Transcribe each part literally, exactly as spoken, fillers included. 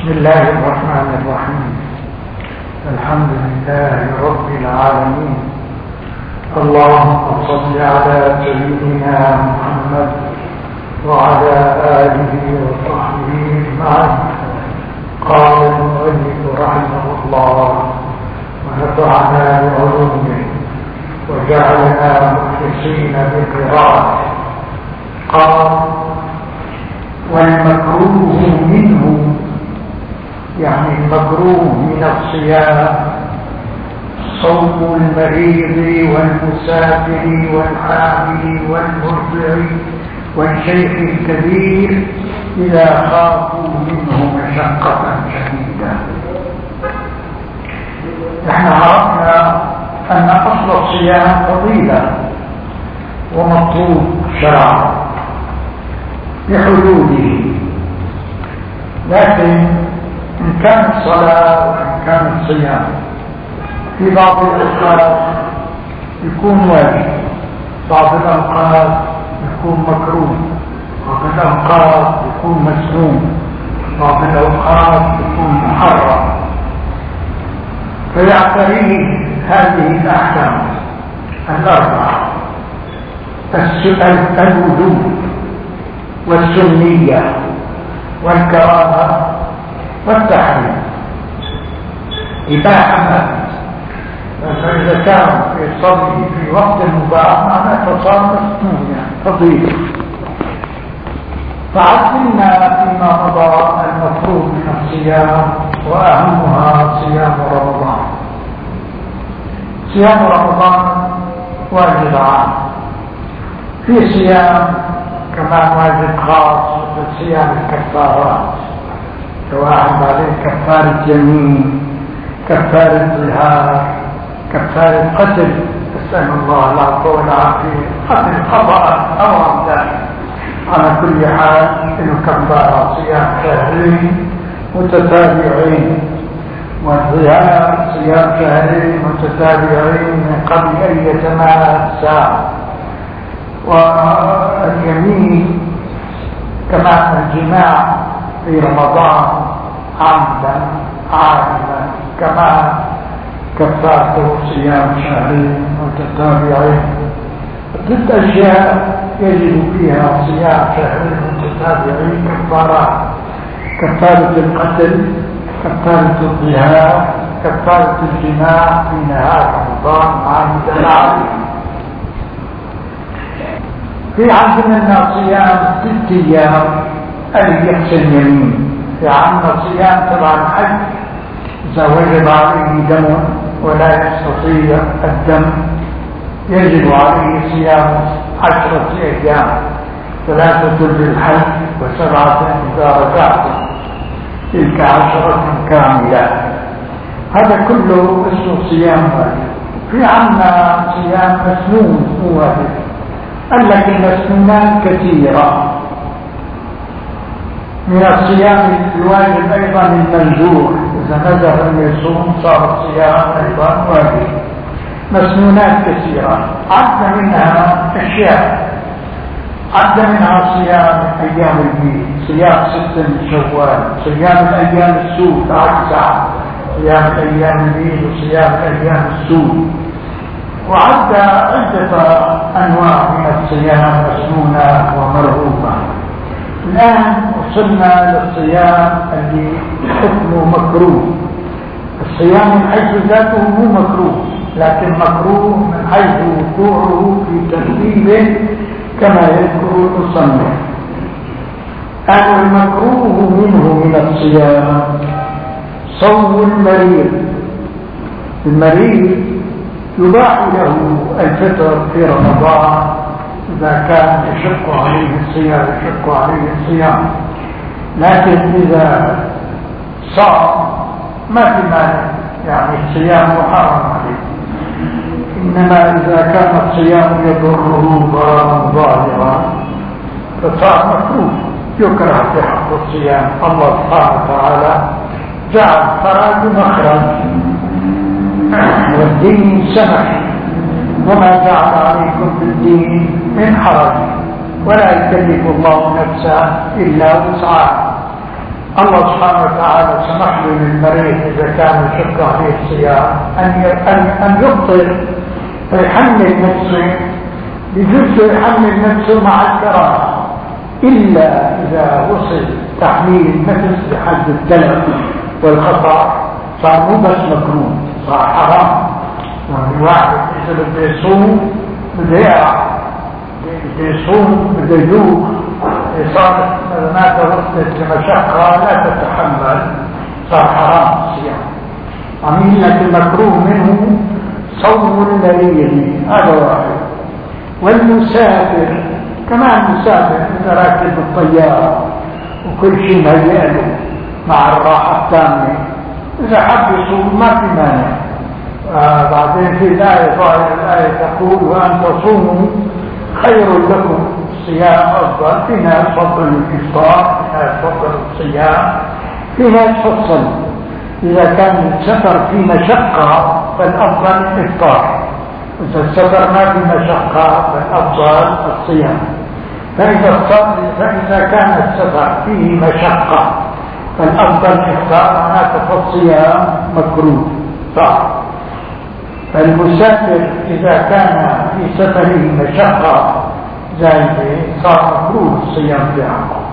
بسم الله الرحمن الرحيم. الحمد لله رب العالمين. اللهم صل على سيدنا محمد وعلى آله وصحبه أجمعين. قال المؤلف رحمه الله ونفعنا بعلومه وجعلنا مخلصين بقراءته. قال: والمكروه منه، يعني المكروه من الصيام صوم المريض والمسافر والحامل والمرضع والشيخ الكبير إذا خافوا منه مشقة شديدة. نحن عرفنا أن أصل الصيام فضيلة ومطلوب شرعا بحدوده، لكن إن كان الصلاة وإن كان الصيام في بعض الأوقات يكون واجب، بعض الأوقات يكون مكروه، بعض الأوقات يكون مسنون، بعض الأوقات يكون محرم، فيعتريه هذه الأحكام الأربعة: الوجوب والسنية والكراهة والتحريم. إباحة، فإذا كان يصلي في وقت مباح معناه فصار مسنون فضيلة. فعدلنا فيما مضى المفروض من الصيام، وأهمها صيام رمضان. صيام رمضان واجب عام، في صيام كمان واجب خاص بصيام الكفارات، سواء عليه كفارة يمين، كفارة ظهار، كفارة قتل، نسأل الله العفو والعافية، قتل خطأ أو عمدا. على كل حال إنه كفارة صيام شهرين متتابعين، والظهار صيام شهرين متتابعين من قبل أن يتماسا، واليمين كما الجماع في رمضان عمدا عالما كما كفارته صيام شهرين متتابعين. ست أشياء يجب فيها صيام شهرين متتابعين كفارات: كفارة القتل، كفارة الظهار، كفارة الجماع في نهار رمضان عمدا عالما. في عندنا صيام ست أيام اللي يحسن يمين. في عندنا صيام تبع الحج، إذا وجب عليه دم ولا يستطيع الدم يجب عليه صيام عشرة أيام: ثلاثة للحج وسبعة إذا رجعتم، تلك عشرة كاملة. هذا كله اسمه صيام واجب. في عندنا صيام مسنون مو واجب، قال لك المسنونات كثيرة. من الصيام الواجب أيضا المنذور، إذا نذر أن يصوم صار الصيام أيضا واجب. مسنونات كثيرة، عد منها أشياء، عد منها صيام أيام البيض، صيام ست من شوال، صيام الأيام السود عكسها، صيام أيام البيض وصيام أيام السود، وعد عدة أنواع من الصيام مسنونة ومرغوبة. الآن وصلنا للصيام اللي حكمه مكروه. الصيام من حيث ذاته مو مكروه، لكن مكروه من حيث وقوعه في ترتيبه كما يذكر المصنف. أن المكروه منه من الصيام صوم المريض. المريض يباح له الفطر في رمضان إذا كان يشق عليه الصيام يشق عليه الصيام، لكن إذا صام ما في مانع، يعني الصيام محرم عليه. إنما إذا كان الصيام يضره ضررا ظاهرا فصار مكروه، يكره في حق الصيام. الله سبحانه وتعالى جعل خراج مخرج، والدين سمح: وما جعل عليكم في الدين من حرج ولا يكلف الله نفسا إلا وسعها. الله سبحانه وتعالى سمح له للمريض إذا كان يشق عليه الصيام أن أن يفطر فيحمل نفسه، بجزء يحمل نفسه مع الكراهة، إلا إذا وصل تحميل نفس بحد التلف والخطأ صار مو بس مكروه، صار حرام. يعني واحد إذا بده يصوم بده يقع، بده يصوم بده يذوق، صار ما توصلت لمشقة لا تتحمل صار حرام الصيام. عميل لك المكروه منه صوم المريض، هذا واحد. والمسافر كمان مسافر إذا راكب الطيارة وكل شيء مليانه مع الراحة التامة، إذا حب يصوم ما في مانع. آه بعدين في الآية ظاهر الآية تقول وأن تصوموا خير لكم، الصيام أفضل. في ناس فضلوا الإفطار، في ناس فضلوا الصيام، في ناس فصلوا. إذا كان السفر في مشقة فالأفضل الإفطار، إذا السفر ما في مشقة فالأفضل الصيام. فإذا, فإذا كان السفر فيه مشقة فالأفضل الإفطار، معناته فالصيام مكروه صح. فالمسافر إذا كان في سفره مشقة زايدة صار مكروه الصيام في حقه،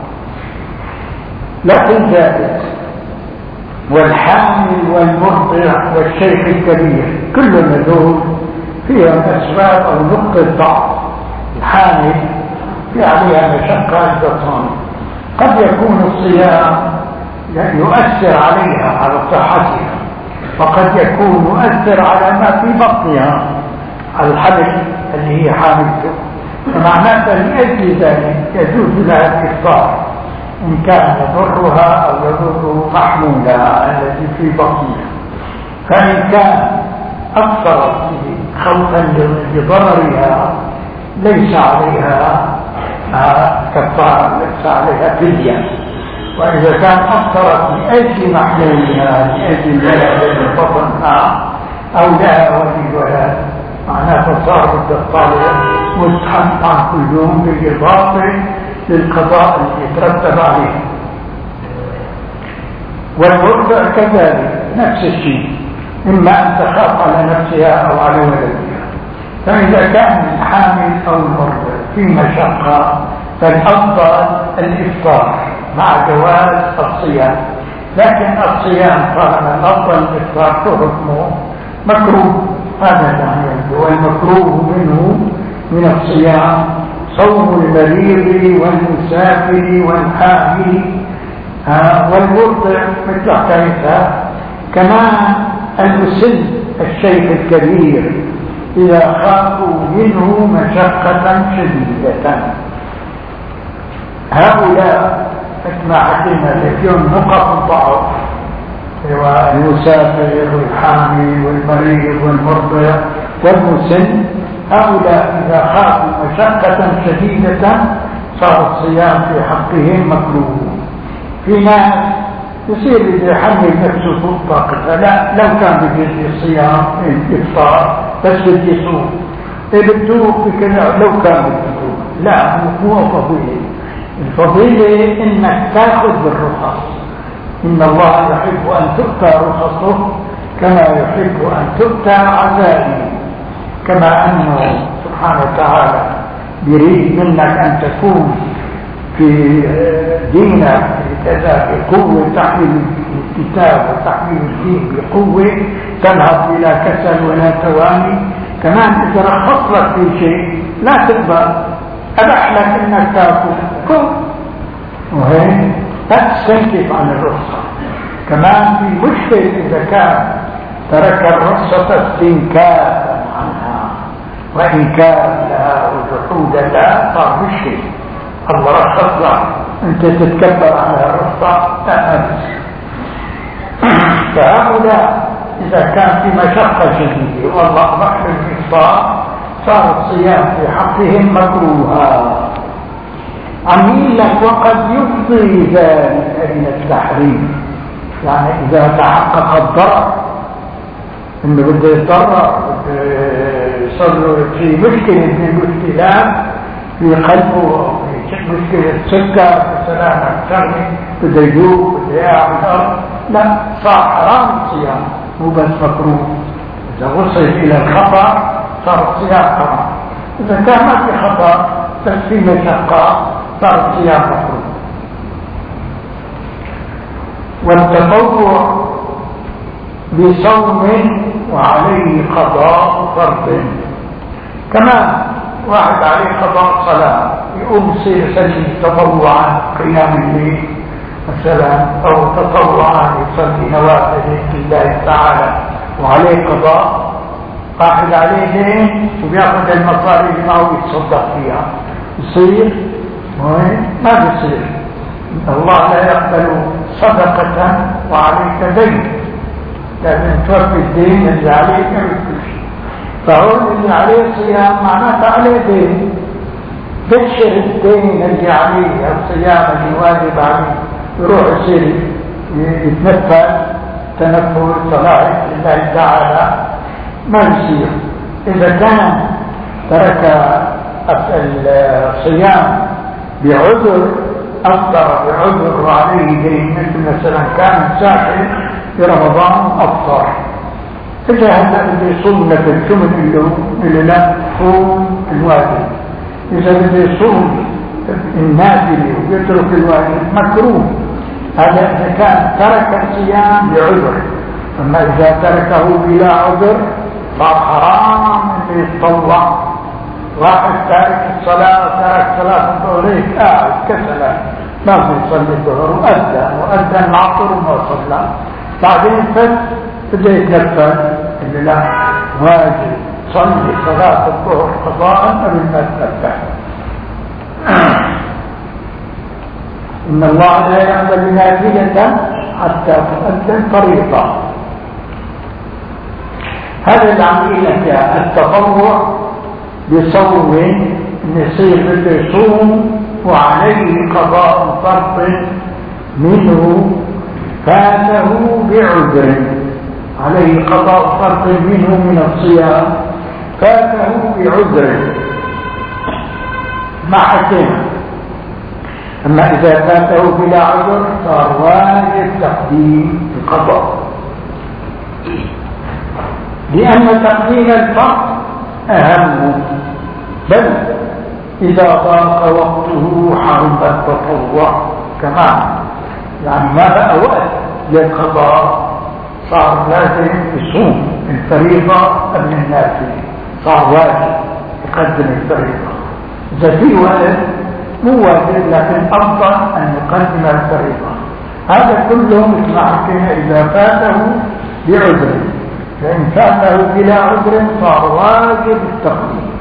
لكن جائز. والحامل والمرضع والشيخ الكبير كل هذول فيهم أسباب أو نقطة ضعف. الحامل في عليها مشقة عند الصوم، قد يكون الصيام يؤثر عليها على صحتها، وقد يكون مؤثر على ما في بطنها، على الحمل اللي هي حاملته، فمعناته لأجل ذلك يجوز لها الإفطار إن كان يضرها أو يضر محمولها الذي في بطنها. فإن كان أكثر خوفا لضررها ليس عليها كفارة، ليس عليها فدية. وإذا كان أكثر لأجل محمولها، لأجل الولد الذي بطنها أو لها ولي ولد، معناه صار الطالب مستحقا كل يوم بالإضافة للقضاء اللي يترتب عليه. والمرضع كذلك نفس الشيء، إما أن تخاف على نفسها أو على ولدها. فإذا كان الحامل أو المرضع في مشقة فالأفضل الإفطار مع جواز الصيام، لكن الصيام طالما الأفضل الإفطار فحكمه مكروه. هذا يعني والمكروه منه من الصيام صوم المريض والمسافر والحامل آه والمرضع مثل حكايتها. كمان المسن الشيخ الكبير إذا خافوا منه مشقة شديدة، هؤلاء كما حكينا اليوم نقط ضعف، المسافر والحامل والمريض والمرضع والمسن، هؤلاء إذا خافوا مشقة شديدة صار الصيام في حقهم مكروه. في ناس يصير إذا يحمل نفسه فوق طاقتها، لا لو كان بجزء الصيام الإفطار بس بده يصوم بده بكذا، لو كان بده لا مو فضيلة. الفضيلة إنك تأخذ بالرخص، إن الله يحب أن تؤتى رخصه كما يحب أن تؤتى عزائمه. كما أنه سبحانه وتعالى يريد منك أن تكون في دينك كذا بقوة، تحمل الكتاب وتحمل الدين بقوة، تذهب بلا كسل ولا تواني. كمان إذا رخص لك في شيء لا تقبل، أبح لك إنك تأكل كل، وهي تستنكف عن الرخصة. كمان في مشكلة إذا كان ترك الرخصة استنكافا عنها وإنكارا لها وجحودا لها صار مشكلة. الله رخص لك أنت تتكبر على الرخصة لا أبس. فهؤلاء إذا كان في مشقة شديدة والله أباح الإفطار صار الصيام في حقهم مكروها. عميل لك وقد يفضي ذلك إلى التحريم، يعني إذا تحقق الضرر إنه بده يتضرر، يصير في مشكلة من المشكلات في قلبه أو في مشكلة سكر سلامة شرعي بده يجوب بده يعمل الأرض، لا، صار حرام الصيام مو بس مكروه. إذا وصل إلى الخطأ صار الصيام حرام، إذا كان ما في خطأ بس في مشقة صار الصيام مكروه. والتطوع بصوم وعليه قضاء فرض، كمان واحد عليه قضاء صلاة يقوم يصلي تطوعا قيام الليل مثلا، أو تطوعا يصلي نوافل لله تعالى وعليه قضاء، واحد عليه دين وبياخذ المصاري اللي معه يتصدق فيها، يصير ما بيصير. الله لا يقبل صدقة وعليك دين، لازم توفي الدين اللي عليك كل شيء. فهو اللي عليه صيام معناته عليه دين، بشر الدين اللي عليه الصيام اللي واجب عليه، يروح يصير يتنفل تنفل صلاة لله تعالى ما يصير. إذا كان ترك الصيام بعذر، أفطر بعذر وعليه دين، مثل مثلا كان ساكن في رمضان أفطر، إذا هلا بده يصوم مثل شو بنقول له؟ لا، صوم الواجب. إذا بده يصوم النافلة ويترك الواجب مكروه. هذا إذا كان ترك الصيام بعذر، أما إذا تركه بلا عذر صار حرام أن يتطوع. واحد تارك الصلاة تارك صلاة الظهر قاعد كسلا ما بيصلي الظهر وأذن وأذن العصر وما صلى، بعدين فت بده يتنفل، اللي لا، واجب صلي صلاة الظهر قضاء قبل ما تنفل. إن الله لا يقبل نافلة حتى تؤذن فريضة. هذا العملية التطوع بصوم يصير بده يصوم وعليه قضاء فرض منه فاته بعذر، عليه قضاء فرض منه من الصيام فاته بعذر مع حكمه. أما إذا فاته بلا عذر صار واجب تقديم القضاء، لأن تقديم الفرض أهم، بل إذا ضاق وقته حرم التطوع كمان، يعني ما بقى وقت للقضاء، صار لازم يصوم الفريضة قبل النافلة، صار واجب يقدم الفريضة. إذا في وقت مو واجب لكن أفضل أن يقدم الفريضة. هذا كله مثل ما حكينا إذا فاته بعذر، فإن فاته بلا عذر صار واجب التقديم.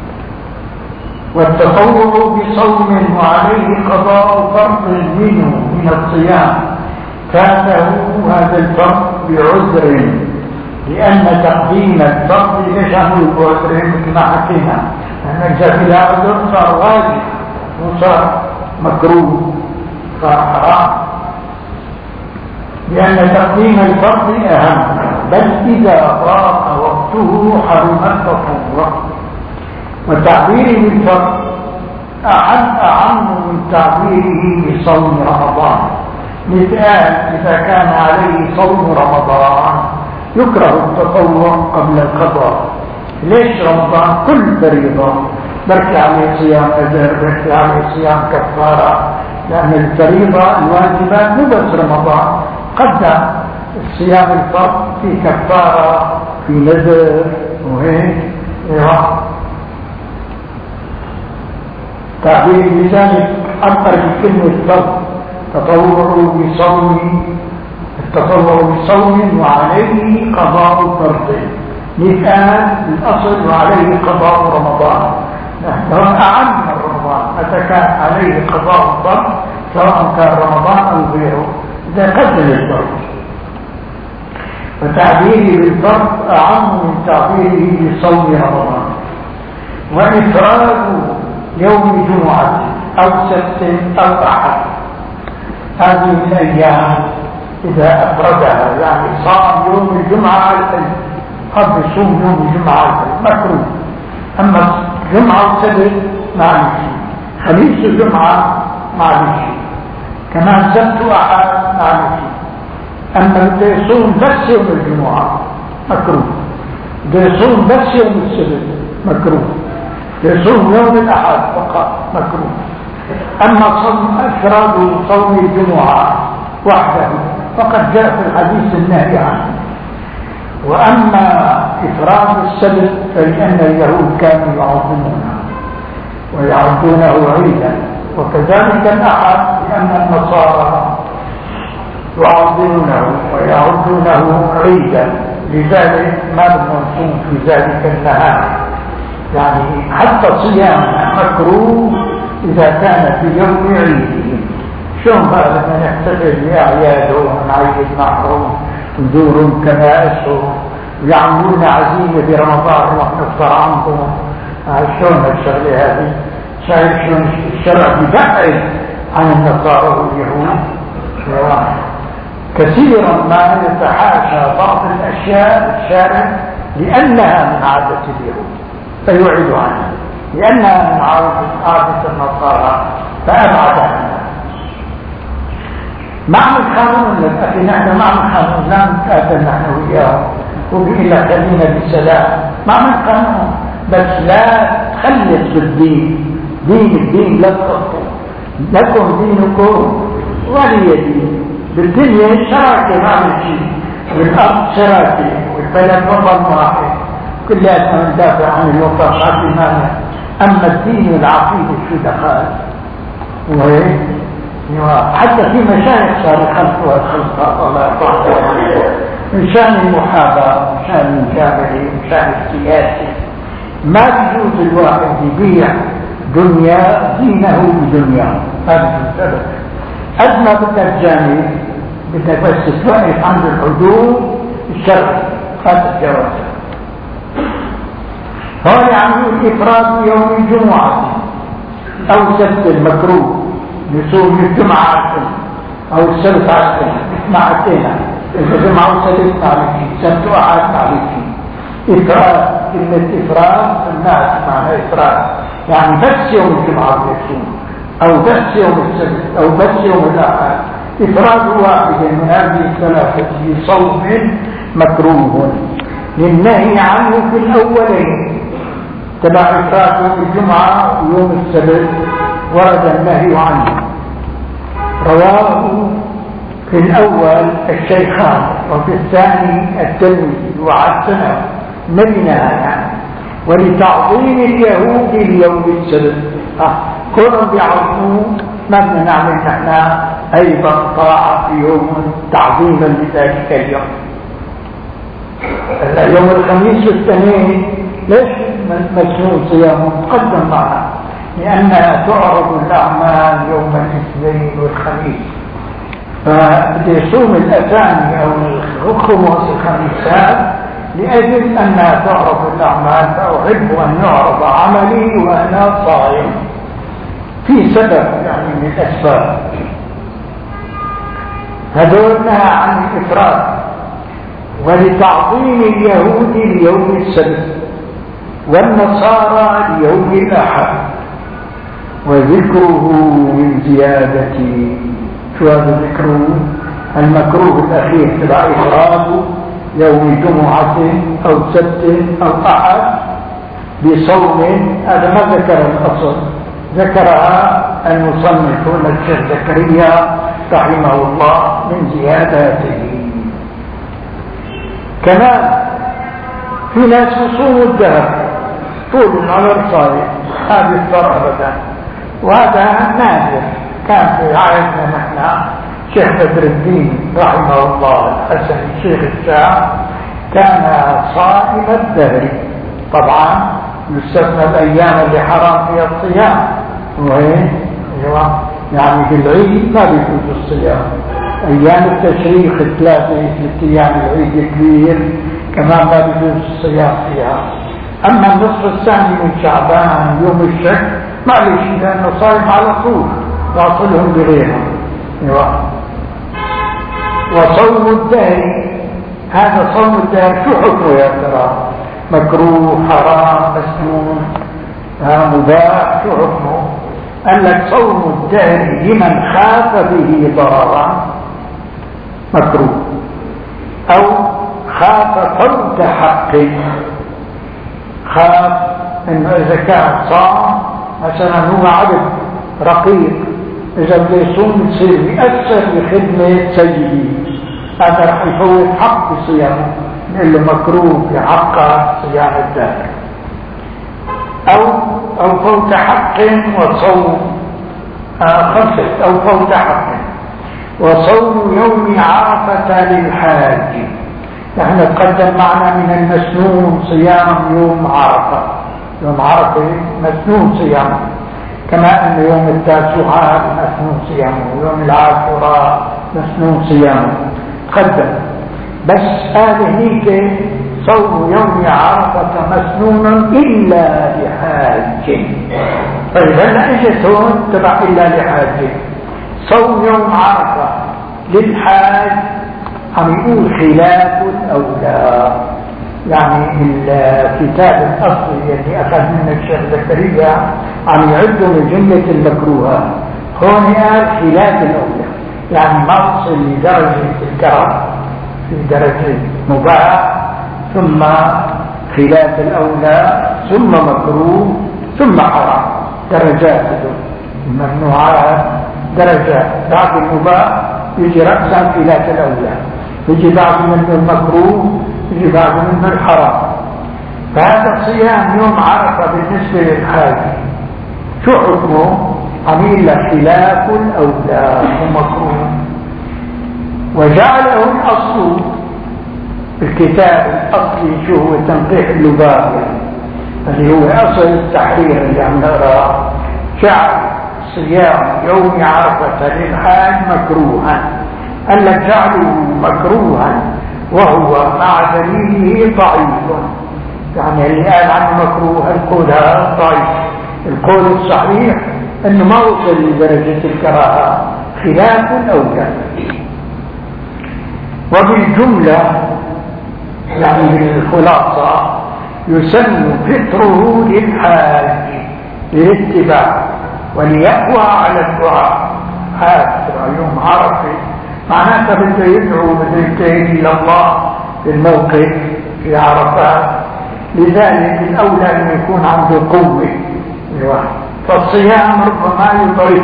والتطوع بصوم وعليه قضاء فرض منه من الصيام فاته هذا الفرض بعذر، لأن تقديم الفرض يشمل بعذر مثل ما حكينا، أن إذا بلا عذر صار واجب وصار مكروه، صار حرام، لأن تقديم الفرض أهم، بل إذا ضاق وقته حرم التطوع. وتعبيره بالفرض أعم أعم من تعبيره بصوم رمضان. مثال إذا كان عليه صوم رمضان يكره التطوع قبل القضاء. ليش رمضان؟ كل فريضة بركي عليه صيام أجر، بركي عليه صيام كفارة، لأن الفريضة الواجبات مو بس رمضان، قدم الصيام الفرض في كفارة في نذر وهيك. تعبير لذلك أكثر من كلمة فرض تطوع بصوم، التطوع بصوم وعليه قضاء فرض. مثال الأصل وعليه قضاء رمضان، لو أعم من رمضان متى كان عليه قضاء فرض سواء كان رمضان أو غيره إذا قدم الفرض. وتعبيره بالفرض أعم من تعبيره بصوم رمضان. وإفراد يوم جمعة أو سبت أو أحد هذه الأيام إذا أفردها، يعني صام يوم الجمعة على الأيام، قد يصوم يوم الجمعة على الأيام مكروه، أما جمعة وسبت ما يمشي. خميس الجمعة معلش، كمان سبت وأحد معلش. أما بده يصوم بس يوم الجمعة مكروه، بده يصوم بس يوم السبت مكروه، بده يصوم يوم الأحد فقط مكروه. أما صوم إفراد صوم الجمعة وحده فقد جاء في الحديث النهي عنه. وأما إفراد السبت فلأن اليهود كانوا يعظمونه ويعدونه عيدا، وكذلك الأحد لأن النصارى يعظمونه ويعدونه عيدا، لذلك ما بدنا نصوم في ذلك النهار. يعني حتى صيام مكروه إذا كان في يوم عيدهم. شلون بقى بدنا نحتفل بأعيادهم ونعيد معهم ونزور كنائسهم ويعملون عزيمة برمضان ونروح نفطر عندهم؟ شلون هالشغلة هذه؟ شايف شلون الشرع يبعد عن النصارى واليهود؟ كثيرا ما يتحاشى بعض الأشياء الشارع لأنها من عادة اليهود فيعيد عنها، لأنها من عادة النصارى فأبعد عنها. معنى القانون للأخي نحن معنى القانون لا نتقاتل نحن وياه وبإلا خلينا بسلام، معنى القانون بس لا تخلط بالدين. دين الدين لا تخلطوا، لكم دينكم ولي دين. بالدنيا شراكة ما شيء، والأرض شراكة والبلد وطن واحد كلها ندافع عن الوطن ما مانع. أما الدين والعقيدة شو دخل؟ وهيك حتى في مشايخ صار يخلطوا الخلطة الله يطهر من شان المحاباة ومن شان المجاملة ومن شان السياسة. ما بيجوز الواحد يبيع دنيا دينه بدنيا، ما بيجوز أبدا. قد ما بدك تجامل بدك بس توقف عند الحدود الشرع هذا الجواز. هون عم الإفراد يوم الجمعة أو سبت المكروه، نصوم الجمعة عشرين أو السبت عشرين اثنتين، إذا جمعة وسبت معلكين، سبت وأحد معلكين. إفراد، كلمة إفراد الناس معنى إفراد يعني بس يوم الجمعة بيصوم أو بس يوم السبت أو بس يوم الأحد. إفراد واحد من هذه الثلاثة بصوم مكروه للنهي عنه في الأولين تبع إفراد يوم الجمعة ويوم السبت ورد النهي عنه. رواه في الأول الشيخان وفي الثاني الترمذي وحسنه منها يعني. ولتعظيم اليهود اليوم السبت آه. كونهم بيعظموه ما بدنا نعمل نحن أيضا طاعة في يوم تعظيما لذلك اليوم. يوم الخميس والاثنين ليش مسنون صيامه مقدم معنا؟ لأنها تعرض الأعمال يوم الاثنين والخميس، فبدي يصوم الأثاني أو الخمس الخميسات لأجل أنها تعرض الأعمال، فأحب أن يعرض عملي وأنا صائم في سبب يعني من الأسباب. هذول نهى عن الإفراد. ولتعظيم اليهود اليوم السبت والنصارى اليوم الأحد وذكره من زيادة. شو هذا ذكره؟ المكروه الأخير تبع إفراد يوم جمعة أو سبت أو أحد بصوم. هذا ما ذكر الأصل، ذكرها المصنف الشيخ زكريا رحمه الله من زياداته. كمان في ناس يصوموا الدهر طول العمر صايم، هذا يفطر أبدا، وهذا نادر. كان في عهدنا نحن شيخ بدر الدين رحمه الله الحسن شيخ الشام كان صائم الدهر. طبعا يستثنى الأيام اللي حرام فيها الصيام، وين يعني في العيد ما بيجوز الصيام. أيام التشريق الثلاثة ثلاثة أيام العيد الكبير كمان ما بيجوز الصيام فيها. أما النصف الثاني من شعبان يوم الشك معلش لأنه صايم على طول واصلهم بغيرهم. وصوم الدهر، هذا صوم الدهر شو حكمه يا ترى؟ مكروه، حرام، مسنون، مباح، شو حكمه؟ قال لك صوم الدهر لمن خاف به ضررا مكروه، أو خاف فوت حق، خاف إنه إذا كان صام مثلا هو عبد رقيق، إذا بده يصوم يصير يأثر بخدمة سيده، هذا رح يفوت حق صيامه، نقول له مكروه في حق صيام الدهر. أو أو فوت حق وصوم آه خمسة، أو فوت حق وصوم يوم عرفة للحاج. نحن تقدم معنا من المسنون صيام يوم عرفة، يوم عرفة مسنون صيامه، كما أن يوم التاسوعاء مسنون صيامه، ويوم العاشوراء مسنون صيامه تقدم. بس هذه هيك صوم يوم عرفة مسنون إلا لحاج. طيب هلا اجت هون تبع إلا لحاج. صوم يوم عرفة للحاج عم يقول خلاف الأولى، يعني الكتاب الأصلي الذي أخذ منه الشيخ زكريا عم يعده من جملة المكروهات، هون قال خلاف الأولى، يعني ما وصل لدرجة الكره في درجة مباح، ثم خلاف الأولى، ثم مكروه، ثم حرام، درجات الممنوعات درجات. بعد المباح يجي رأسا خلاف الأولى، يجي بعد منه المكروه، يجي بعد منه الحرام. فهذا صيام يوم عرفة بالنسبة للحاج شو حكمه؟ عميل خلاف الأولى ومكروه. وجعله الأصل الكتاب الأصلي شو هو تنقيح اللباب اللي هو أصل التحرير اللي عم نقرأه، جعل صيام يوم عرفة للحاج مكروها. قال لك جعله مكروها وهو مع دليله ضعيف، يعني اللي قال عنه مكروه القول هذا ضعيف. القول الصحيح انه ما وصل لدرجة الكراهة، خلاف الأولى. وبالجملة يعني بالخلاصة يسن فطره للحاج للاتباع وليقوى على الدعاء. هذا يوم عرفة معناته بده يدعو، بده يبتهل إلى الله في الموقف في عرفات، لذلك الأولى أن يكون عنده قوة الواحد. فالصيام ربما يضرب.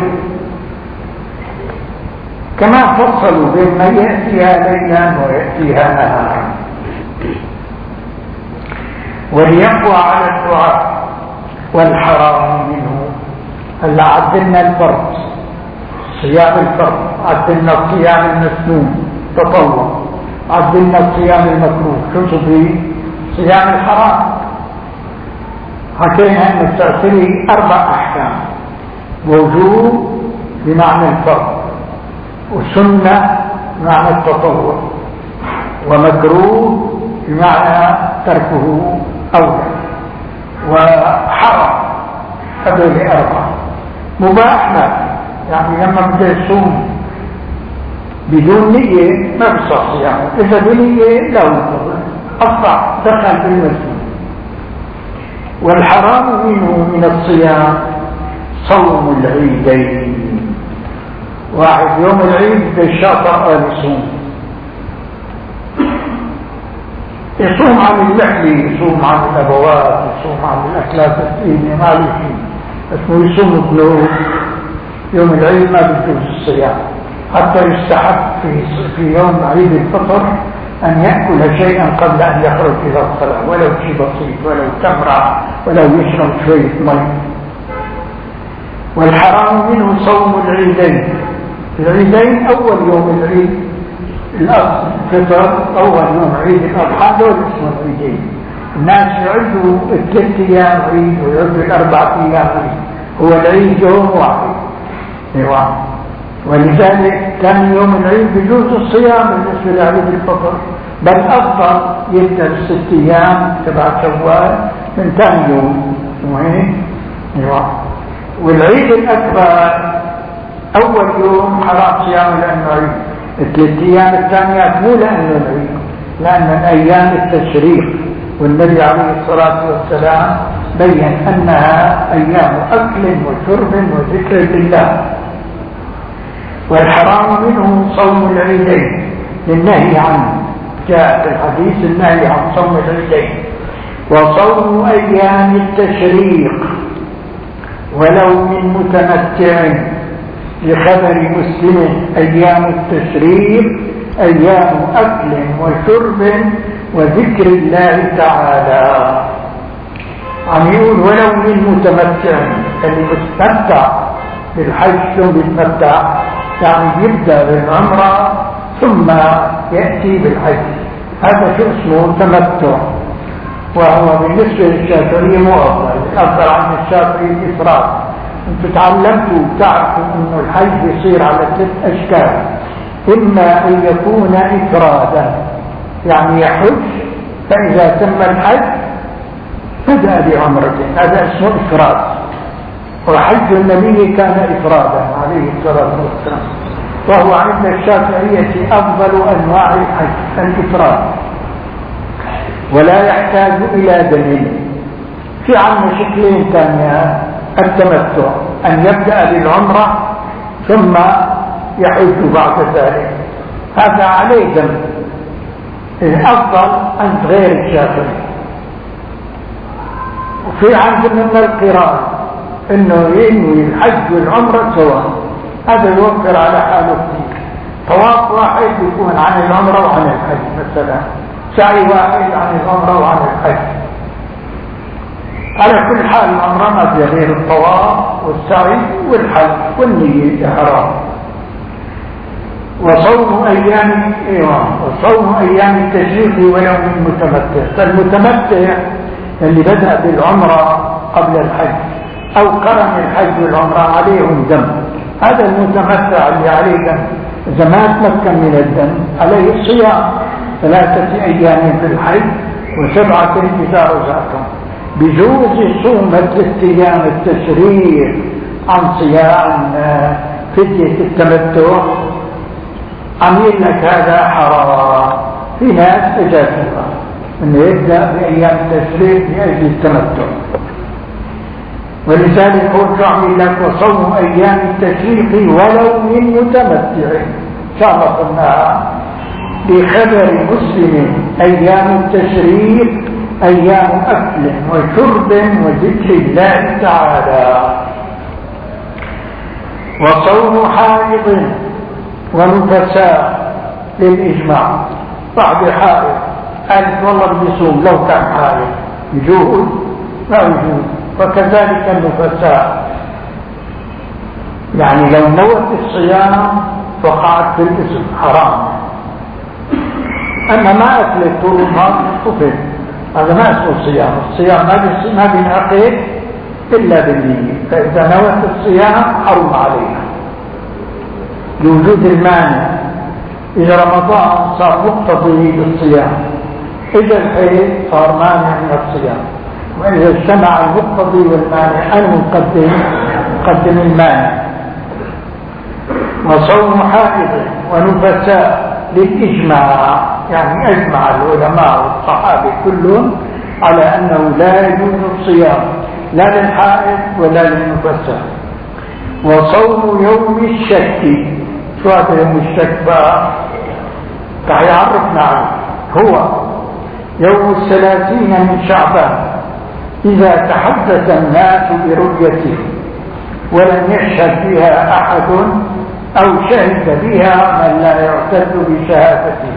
كما فصلوا بين ما يأتيها ليلا ويأتيها نهارا. وليقوى على الدعاء. والحرام منه هلا عدلنا الفرض صيام الفرض، عدلنا الصيام المسنون تطوع، عدلنا الصيام المكروه شو تبي صيام الحرام. حكينا ان التأثير اربع احكام: وجوب بمعنى الفرض، وسنة بمعنى التطوع، ومكروه بمعنى تركه أولى، وحرام. هذول أربعة. مباح ما يعني لما بده يصوم بدون نية ما بصح صيامه، إذا بنية لا ينتظر أصبح دخل في المسجد. والحرام منه من الصيام صوم العيدين. واحد يوم العيد بالشاطئ قال يصوم يصوم عن اللحم، يصوم عن الأبوات، يصوم عن الأكلات الثقيلة، ما له شيء اسمه يصوم بلوغ. يوم العيد ما بيجوز الصيام، حتى يستحب في في يوم عيد الفطر أن يأكل شيئا قبل أن يخرج إلى الصلاة، ولو شيء بسيط، ولو تمرة، ولو يشرب شوية مي. والحرام منه صوم العيدين. العيدين أول يوم العيد الأصل فطر، أول يوم عيد الأضحى دول اسمه العيدين. الناس يعدوا الثلاث أيام عيد ويعدوا الأربع أيام عيد، هو العيد يوم واحد. ايوه. ولذلك ثاني يوم العيد بجوز الصيام بالنسبة لعيد الفطر، بل أفضل يبدأ الست أيام تبع شوال من ثاني يوم. وين؟ ايوه. والعيد الأكبر أول يوم حرام صيام لأنه عيد، الثلاث أيام الثانيات مو لأنه العيد، لأن من أيام التشريق، والنبي عليه الصلاة والسلام بين أنها أيام أكل وشرب وذكر لله. والحرام منه صوم العيدين للنهي عنه، جاء في الحديث النهي عن صوم العيدين. وصوم أيام التشريق ولو من متمتع، لخبر مسلم أيام التشريق أيام أكل وشرب وذكر الله تعالى. عم يقول ولو من متمتع، اللي متمتع بالحج ثم يتمتع، يعني يبدأ بالعمرة ثم يأتي بالحج، هذا شو اسمه تمتع. وهو بالنسبة للشافعية مو أفضل، أفضل عن الشافعي الإفراد. أنتم تعلمتوا وتعرفوا أنه الحج يصير على ست أشكال، إما أن يكون إفرادا يعني يحج فإذا تم الحج بدأ بعمرته، هذا اسمه إفراد. وحج النبي كان إفرادا عليه الصلاة والسلام، وهو عند الشافعية أفضل أنواع الحج الإفراد، ولا يحتاج إلى دليل. في عنا شكلين ثانية، التمتع أن يبدأ بالعمرة ثم يحج بعد ذلك، هذا عليه دم. الأفضل أن غير الشافعي. وفي عندنا من القران انه ينوي الحج والعمره سواء، هذا يوفر على حاله كثير. طواف واحد يكون عن العمره وعن الحج مثلا، سعي واحد عن العمره وعن الحج. على كل حال العمره ما فيها غير الطواف والسعي والحج والنية حرام. وصوم ايام ايوه وصوم ايام التشريق ولو من متمتع. فالمتمتع اللي بدأ بالعمره قبل الحج او قرن الحج والعمره عليهم دم، هذا المتمتع اللي عليه دم اذا ما تمكن من الدم عليه الصيام ثلاثه ايام في الحج وسبعه اذا رجعتم. بجوز صوم ثلاث ايام التشريق عن صيام فدية التمتع. عميل لك هذا حرام. في ناس اجازها انه يبدا بايام التشريق لاجل التمتع، ولذلك قلت عميل لك وصوم ايام التشريق ولو من متمتع شرفناها بخبر مسلم ايام التشريق ايام اكل وشرب وذكر الله تعالى. وصوم حائض ونفساء للإجماع. بعض حائض قالت والله بيصوم لو كان حائض يجوز لا يجوز، وكذلك النفساء يعني لو نوت الصيام وقعت في الاسم حرام. أما ما أكلت طول النهار طفل هذا ما اسمه صيام. الصيام ما بينعقد إلا بالنية، فإذا نوت الصيام حرم عليها لوجود المانع. إذا رمضان صار مقتضي للصيام، إذا الحيض صار مانع من الصيام. وإذا اجتمع المقتضي والمانع أنا نقدم نقدم المانع. وصوم حائض ونفساء للإجماع، يعني أجمع العلماء والصحابة كلهم على أنه لا يجوز الصيام لا للحائض ولا للنفساء. وصوم يوم الشك. شو هذا يوم الشك بقى؟ رح يعرفنا عنه. هو يوم الثلاثين من شعبان إذا تحدث الناس برؤيته ولم يشهد بها أحد أو شهد بها من لا يعتد بشهادته،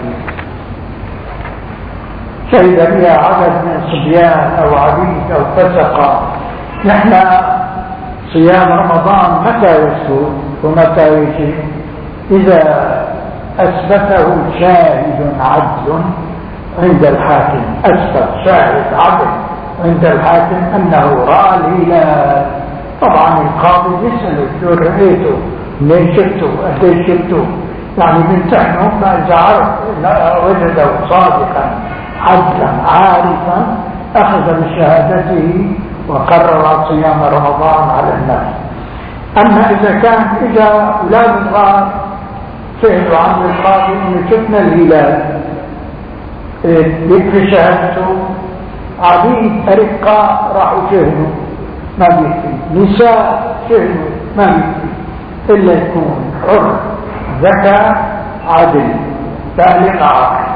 شهد بها عدد من صبيان أو عبيد أو فسقة. نحن صيام رمضان متى يسهل ومتى يجي؟ إذا أثبته شاهد عدل عند الحاكم، أثبت شاهد عدل عند الحاكم أنه رأى الهلال. طبعا القاضي يسأله شو رأيته؟ ليه شفته؟ قديش شفته؟ يعني بامتحنه، فإذا عرف وجده صادقا عدلا عارفا أخذ بشهادته وقرر صيام رمضان على الناس. أما إذا كان إذا أولاد الغار سئلوا عن القاضي إنه شفنا الهلال يكفي شهادته عبيد أرقاء راحوا شهدوا ما بيكفي، نساء شهدوا ما بيكفي، إلا يكون حر ذكى عادل بالغ عاقل.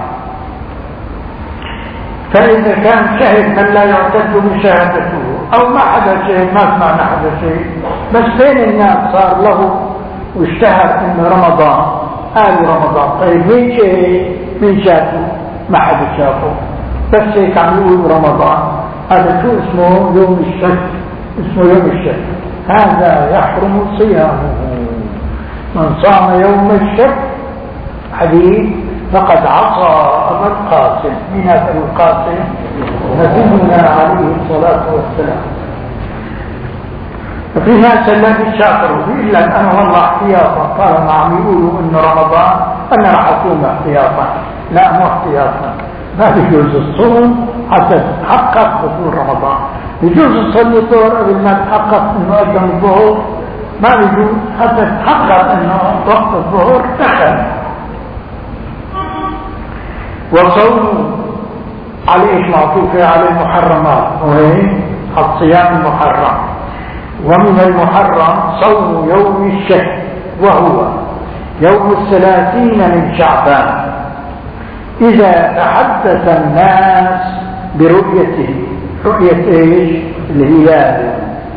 فإذا كان شهد من لا يعتد بشهادته أو ما حدا شيء، ما سمعنا حدا شيء، بس بين الناس صار له واشتهر إنه رمضان، قالوا رمضان، طيب مين شيء؟ مين شافه؟ ما حدا شافه، بس هيك عم يقولوا رمضان. هذا شو اسمه؟ يوم الشك، اسمه يوم الشك، هذا يحرم صيامه. من صام يوم الشك حديث فقد عصى أبا القاسم. من أبا القاسم؟ نبينا عليه الصلاة والسلام. ففي ناس لا بيشاطروا إلا أن أنا والله احتياطا، طالما عم يقولوا إن رمضان أنا راح أصوم احتياطا. لا، مو احتياطا، ما بيجوز الصوم حتى تتحقق دخول رمضان. بيجوز تصلي الظهر قبل ما تتحقق إنه قدم الظهر، ما بيجوز حتى تتحقق إنه وقت الظهر دخل. وصوم عليه معطوفة على المحرمات، وهي الصيام المحرم. ومن المحرم صوم يوم الشك، وهو يوم الثلاثين من شعبان، إذا تحدث الناس برؤيته. رؤية ايش؟ الهلال،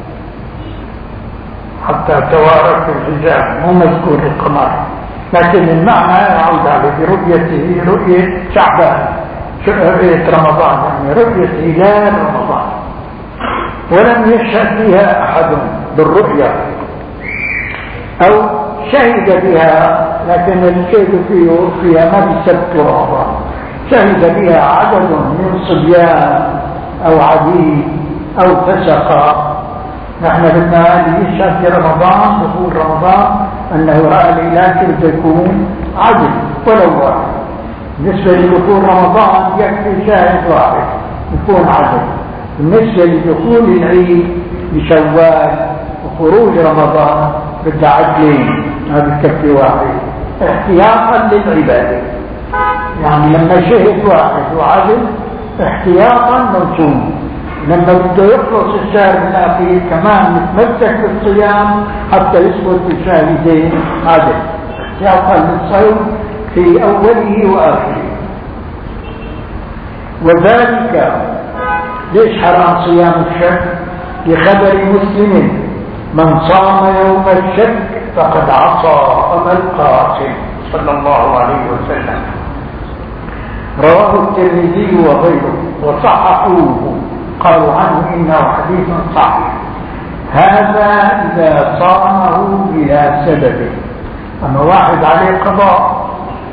حتى توارى في الحجاب، مو مذكور القمر، لكن المعنى يعود عليه برؤيته، رؤية شعبان، رؤية رمضان، يعني رؤية هلال رمضان. ولم يشهد بها أحد بالرؤية أو شهد بها، لكن الشهد فيه فيها ما بسبت رمضان، شهد بها عدد من صبيان أو عبيد أو فسقة. نحن بدنا اللي يشهد في رمضان، دخول رمضان، أنه رأى الهلال تكون عدل ولو واحد. بالنسبة لدخول رمضان يكفي شاهد واحد يكون عدل. بالنسبة لدخول العيد بشوال وخروج رمضان بدها عدلين، هذا بكفي واحد احتياطا للعبادة. يعني لما شهد واحد وعدل احتياطا منصوم، لما بده يخلص الشهر الأخير كمان متمسك بالصيام حتى يثبت بشاهدين عدل، احتياطا للصوم في أوله وآخره. وذلك ليش حرام صيام الشك؟ لخبر مسلم: من صام يوم الشك فقد عصى أبا القاسم صلى الله عليه وسلم. رواه الترمذي وغيره وصححوه، قالوا عنه إنه حديث صحيح. هذا إذا صامه بلا سبب. أما واحد عليه قضاء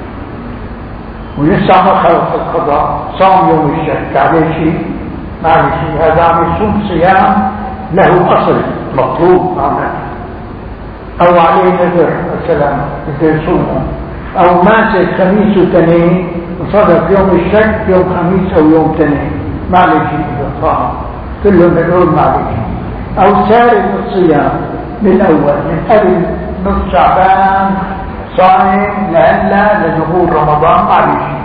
ولسه ما خلص القضاء، صام يوم الشك، عليه شيء؟ ما عليه شيء، هذا عم يصوم صيام له أصل مطلوب عمله. أو عليه نذر مثلا بده يصومه، أو ماسك خميس وتنين وصدق يوم الشك يوم خميس أو يوم تنين، ما عليه شيء إذا صام، كلهم بنقول ما عليه شيء. أو سارد الصيام من الأول من قبل نصف شعبان صائم لألا لدخول رمضان، ما عليه شيء.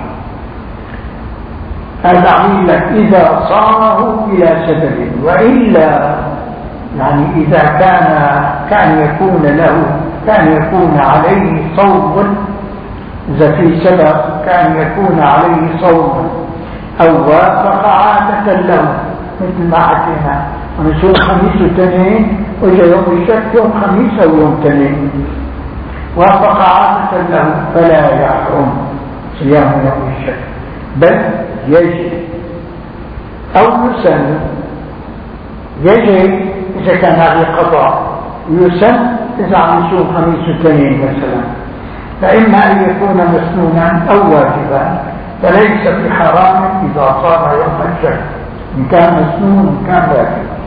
هذا عميل لك إذا صامه إلى سبب، وإلا يعني إذا كان كان يكون له كان يكون عليه صوم، إذا في سبب كان يكون عليه صوم أو وافق عادة له، مثل ما حكينا ونصوم خميس وتنين وجاء يوم الشك يوم خميس أو يوم تنين، وافق عادة له فلا يحرم صيام يوم الشك، بل يجب أو يسن. يجب إذا كان عليه قضاء، يسن إذا عم يصوم خميس وتنين مثلا، فإما أن يكون مسنونا أو واجبا، فليس بحرام إذا صام يوم الشك، إن كان مسنون إن كان واجبا.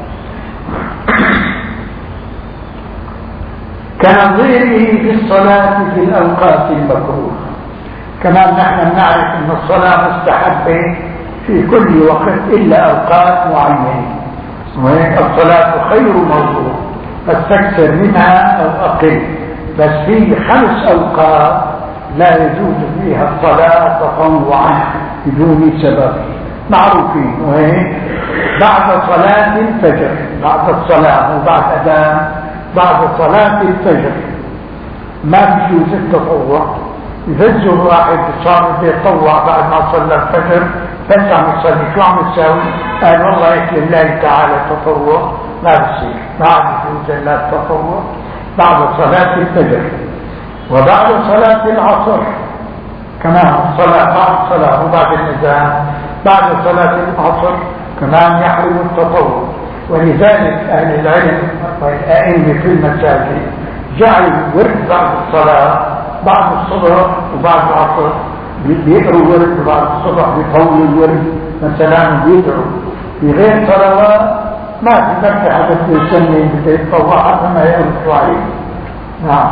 كنظيره في الصلاة في الأوقات المكروهة. كمان نحن نعرف أن الصلاة مستحبة في كل وقت إلا أوقات معينة، وهيك الصلاة خير موضوع، فاستكثر منها أو أقل، بس في خمس أوقات لا يجوز فيها الصلاة تطوعا بدون سبب. معروفين، وهي بعد صلاة الفجر، بعد الصلاة وبعد أذان، بعد صلاة الفجر ما بيجوز التطوع. يفزوا الواحد صار يتطوع بعد ما صلى الفجر، بس عم يصلي شو عم يساوي؟ قال والله يكفي لله تعالى تطوع، ما بصير، ما عاد يجوز الا التطوع بعد صلاة الفجر. وبعد صلاة العصر كمان الصلاة، بعد الصلاة وبعد الأذان، بعد صلاة العصر كمان يحرم التطوع. ولذلك أهل العلم والأئمة في المساجد جعلوا ورد بعد الصلاة، بعد الصبح وبعد العصر بيقروا ورد، بعد الصبح بيطولوا الورد مثلا، بيدعوا بغير صلوات. ما في ذلك حدث يسمي بده يتطوع حتى ما يرد عليه. نعم.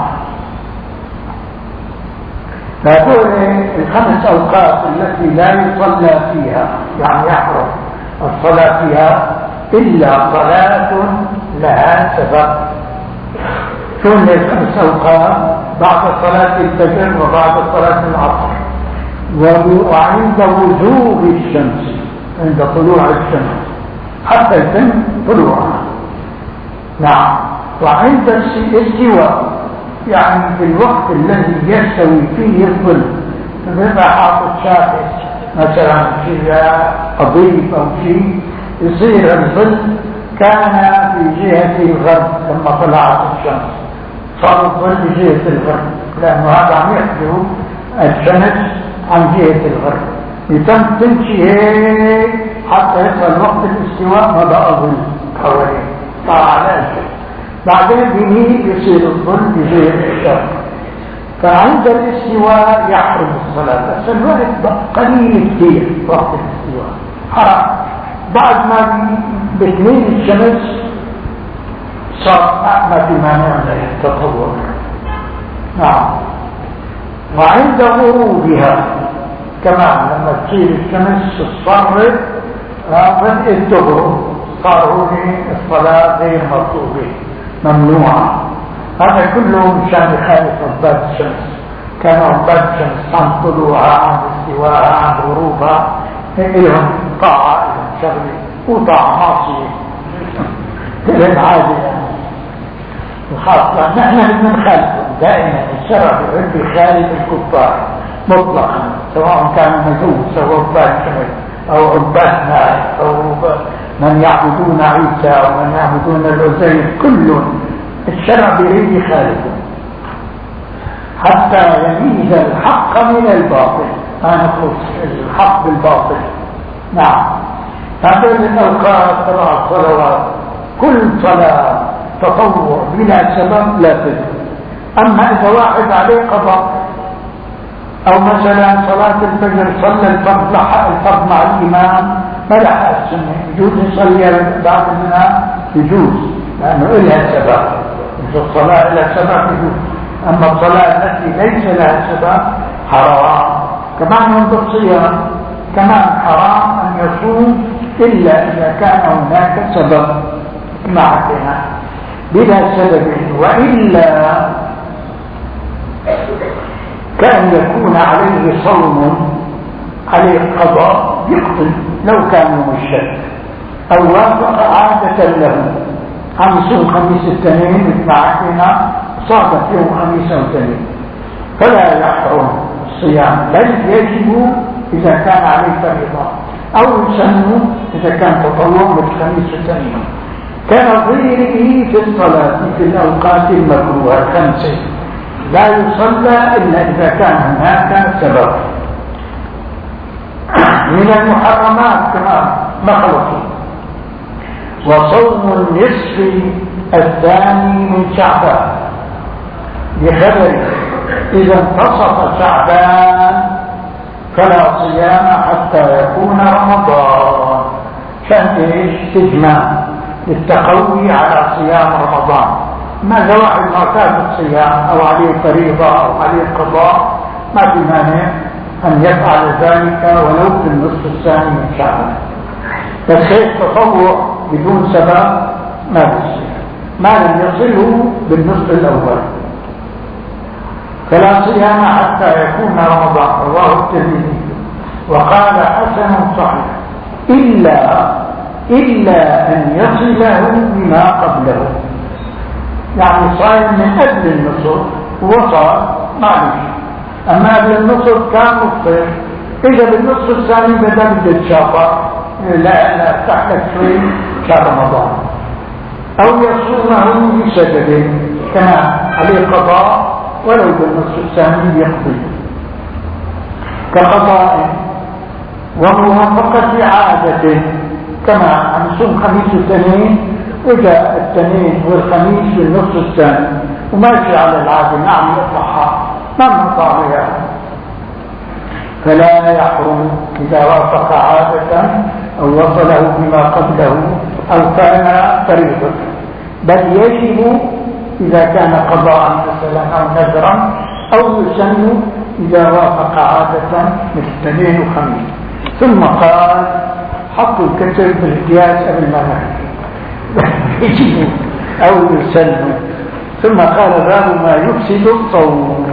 فهذول الخمس أوقات التي لا يصلى فيها، يعني يحرم الصلاة فيها إلا صلاة لها سبب. شون الخمس أوقات؟ بعد صلاة الفجر وبعد صلاة العصر، وعند وجوب الشمس، عند طلوع الشمس حتى يتم طلوعها. نعم. وعند الاستواء، يعني في الوقت الذي يستوي فيه الظل، فبيبقى حاطط شاخص مثلا شيء قضيب أو شيء، يصير الظل كان في جهة الغرب لما طلعت الشمس، صار الظل بجهة الغرب، لأنه هذا عم يحجب الشمس عن جهة الغرب. يتم تمشي هيك حتى يصل وقت الاستواء ما بقى ظل حواليه، طلع على الشمس، بعدين بيميل يصير الظل بجهة الشرق. فعند الاستواء يحرم الصلاة، بس الوقت قليل كثير وقت الاستواء حرام. بعد ما بتميل الشمس صار ما في مانع من التطور. نعم. وعند غروبها كمان لما تصير الشمس تصفر بدء تغرب، صار هنا الصلاة غير مطلوبة ممنوعة. هذا كله مشان يخالف عباد الشمس. كان عباد الشمس عن طلوعها، عن استواءها، عن غروبها لهم طاعة، لهم شغلة وطاعة معصية لهم عادة. وخاصة نحن بدنا نخالفهم دائما. الشرع يحب يخالف الكفار مطلقا، سواء كانوا مجوس او عباد شمس او عباد نار او من يعبدون عيسى او من يعبدون العزير، كل الشرع يريد يخالفه حتى يميز الحق من الباطل، ما نخلص الحق بالباطل. نعم. هذه الأوقات تبع الصلوات كل صلاة تطوع بلا سبب لا تجوز. أما إذا واحد عليه قضاء، أو مثلا صلاة الفجر صلى الفرض لحق الفرض مع الإمام ما لحق السنة، يجوز يصلي بعد منها، يجوز لأنه إلها سبب. إذا الصلاة لها سبب يجوز. أما الصلاة التي ليس لها سبب حرام. كمان عند الصيام كمان حرام أن يصوم إلا إذا كان هناك سبب معنا بلا سبب، وإلا كان يكون عليه صوم، عليه قضاء يقتل لو كان يوم الشك أو وافق عادة له. عم يصوم خميس التنين معنا، صادف يوم خميس التنين، فلا يحرم الصيام، بل يجب إذا كان عليه فريضة، أو يسن إذا كان تطوع بالخميس التنين كنظيره في الصلاة في الأوقات المكروهة الخمسة، لا يصلى إلا إذا كان هناك سبب. من المحرمات كمان مخلص وصوم النصف الثاني من شعبان، بخبر إذا انتصف شعبان فلا صيام حتى يكون رمضان. كان ايش؟ تجمع للتقوي على صيام رمضان. ما واحد معتاد الصيام او عليه فريضة او عليه قضاء ما في مانع ان يفعل ذلك ولو في النصف الثاني من شعبان. بس التطوع بدون سبب ما بيصير، ما لم يصله بالنصف الاول. فلا صيام حتى يكون رمضان، رواه الترمذي وقال حسن صحيح. إلا إلا أن يصله بما قبله، يعني صايم من قبل النصف ووصل معلش، أما قبل النصف كان مفطر، إذا بالنصف الثاني بدأ بده يتشافى لا لا افتح لك شوي شهر رمضان، أو يصومه بسبب كما عليه قضاء ولو بالنصف الثاني يقضي كقضاء وموافقة عادة، كما عن صوم خميس الاثنين وجاء الاثنين والخميس بالنصف الثاني وماشي على العادة، نعم يصحى ما نقطع بها، فلا يحرم إذا وافق عادة أو وصله بما قبله أو كان فريضة، بل يجب إذا كان قضاء مثلا أو نذرا، أو يسن إذا وافق عادة مثل اثنين وخميس. ثم قال حطوا الكتب بالقياس قبل ما يجب أو يسن. ثم قال باب ما يفسد الصوم.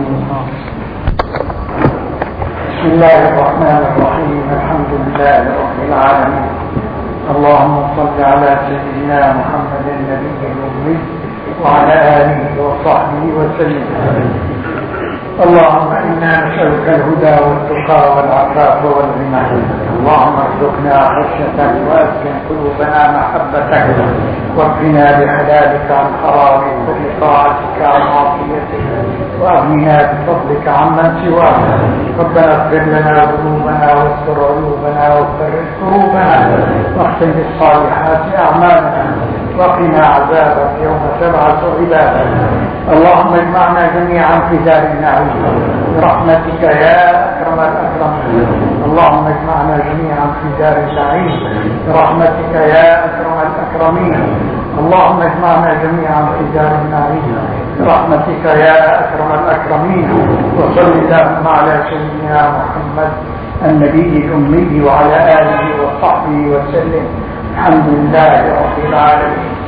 بسم الله الرحمن الرحيم، الحمد لله رب العالمين، اللهم صل على سيدنا محمد النبي الأمي وعلى آله وصحبه وسلم. اللهم إنا نسألك الهدى والتقى والعفاف والغنى، اللهم ارزقنا خشيتك واسكن قلوبنا محبتك، واكفنا بحلالك عن حرامك وبطاعتك عن معصيتك، واغننا بفضلك عمن سواك. ربنا اغفر لنا ذنوبنا واستر عيوبنا وفرج كروبنا واختم بالصالحات اعمالنا، وقنا عذابك يوم تبعث عبادك. اللهم اجمعنا جميعا في دار النعيم برحمتك يا اكرم الاكرمين. اللهم اجمعنا جميعا في دار النعيم برحمتك يا اكرم الاكرمين. اللهم اجمعنا جميعا في دار النعيم برحمتك يا اكرم الاكرمين. وصل اللهم على سيدنا محمد النبي الامي وعلى اله وصحبه وسلم. الحمد لله رب العالمين.